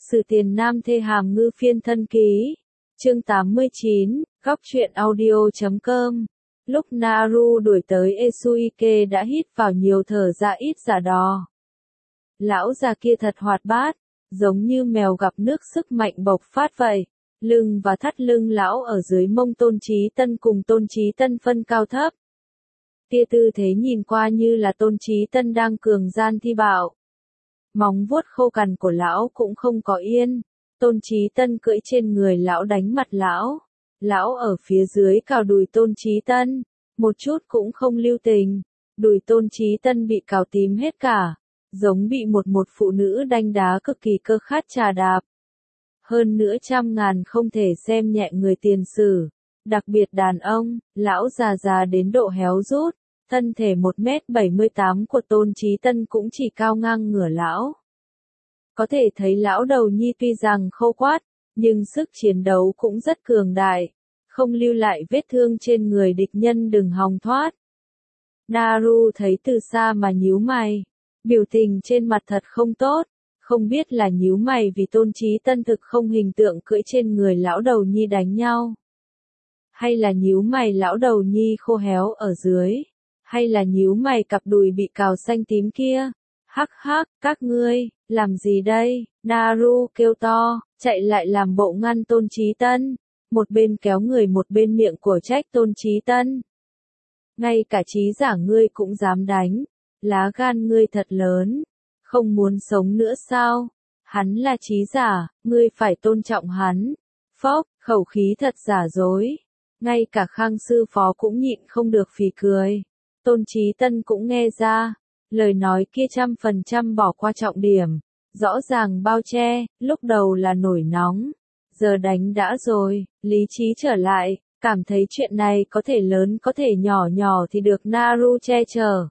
Sử Tiền Nam Thê Hàm Ngư Phiên Thân Ký. Chương 89, góc truyện audio.com. Lúc Naru đuổi tới Esuike đã hít vào nhiều thở ra ít giả đò. Lão già kia thật hoạt bát, giống như mèo gặp nước sức mạnh bộc phát vậy. Lưng và thắt lưng lão ở dưới mông Tôn Chí Tân cùng Tôn Chí Tân phân cao thấp. Tia tư thế nhìn qua như là Tôn Chí Tân đang cường gian thi bạo. Móng vuốt khô cằn của lão cũng không có yên. Tôn Chí Tân cưỡi trên người lão đánh mặt lão. Lão ở phía dưới cào đùi Tôn Chí Tân, một chút cũng không lưu tình. Đùi Tôn Chí Tân bị cào tím hết cả, giống bị một phụ nữ đánh đá cực kỳ cơ khát trà đạp. Hơn nữa trăm ngàn không thể xem nhẹ người tiền sử, đặc biệt đàn ông, lão già đến độ héo rút. Thân thể 1m78 của Tôn Chí Tân cũng chỉ cao ngang ngửa lão. Có thể thấy lão đầu nhi tuy rằng khô quát, nhưng sức chiến đấu cũng rất cường đại, không lưu lại vết thương trên người địch nhân đừng hòng thoát. Naru thấy từ xa mà nhíu mày, biểu tình trên mặt thật không tốt, không biết là nhíu mày vì Tôn Chí Tân thực không hình tượng cưỡi trên người lão đầu nhi đánh nhau, hay là nhíu mày lão đầu nhi khô héo ở dưới, hay là nhíu mày cặp đùi bị cào xanh tím kia. Hắc hắc, các ngươi, làm gì đây? Naru kêu to, chạy lại làm bộ ngăn Tôn Chí Tân, một bên kéo người một bên miệng của trách Tôn Chí Tân. Ngay cả trí giả ngươi cũng dám đánh, lá gan ngươi thật lớn, không muốn sống nữa sao? Hắn là trí giả, ngươi phải tôn trọng hắn. Phốc, khẩu khí thật giả dối. Ngay cả Khang sư phó cũng nhịn không được phì cười. Tôn Chí Tân cũng nghe ra. Lời nói kia 100% bỏ qua trọng điểm, rõ ràng bao che, lúc đầu là nổi nóng, giờ đánh đã rồi, lý trí trở lại, cảm thấy chuyện này có thể lớn có thể nhỏ thì được Naru che chở.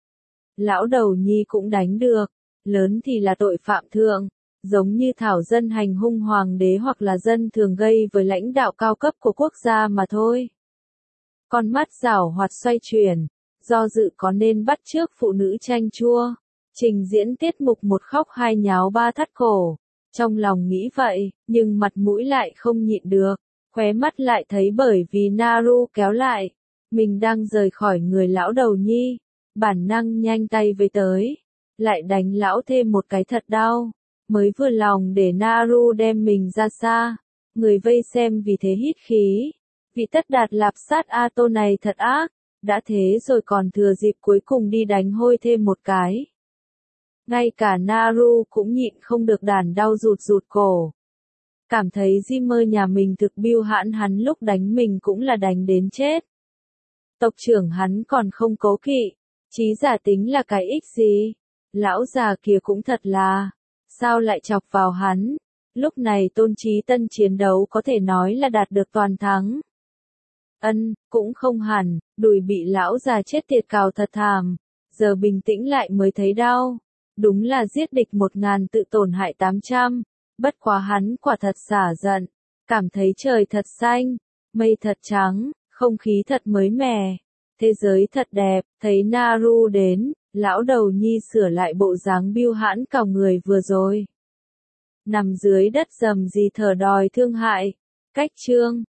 Lão đầu nhi cũng đánh được, lớn thì là tội phạm thượng, giống như thảo dân hành hung hoàng đế hoặc là dân thường gây với lãnh đạo cao cấp của quốc gia mà thôi. Con mắt giảo hoạt xoay chuyển. Do dự có nên bắt chước phụ nữ chanh chua, trình diễn tiết mục một khóc hai nháo ba thắt cổ. Trong lòng nghĩ vậy, nhưng mặt mũi lại không nhịn được, khóe mắt lại thấy bởi vì Naru kéo lại, mình đang rời khỏi người lão đầu nhi, bản năng nhanh tay với tới, lại đánh lão thêm một cái thật đau, mới vừa lòng để Naru đem mình ra xa, người vây xem vì thế hít khí, vị tất đạt lạp sát A Tô này thật ác. Đã thế rồi còn thừa dịp cuối cùng đi đánh hôi thêm một cái. Ngay cả Naru cũng nhịn không được đàn đau rụt cổ. Cảm thấy Jimmer nhà mình thực biêu hãn hắn lúc đánh mình cũng là đánh đến chết. Tộc trưởng hắn còn không cố kỵ, trí giả tính là cái ích gì. Lão già kia cũng thật là, sao lại chọc vào hắn. Lúc này Tôn Chí Tân chiến đấu có thể nói là đạt được toàn thắng. Cũng không hẳn, đùi bị lão già chết tiệt cào thật thảm, giờ bình tĩnh lại mới thấy đau. Đúng là giết địch 1000 tự tổn hại 800, bất quá hắn quả thật xả giận, cảm thấy trời thật xanh, mây thật trắng, không khí thật mới mẻ, thế giới thật đẹp, thấy Naru đến, lão đầu nhi sửa lại bộ dáng biêu hãn cào người vừa rồi. Nằm dưới đất rầm gì thở đòi thương hại, cách chương.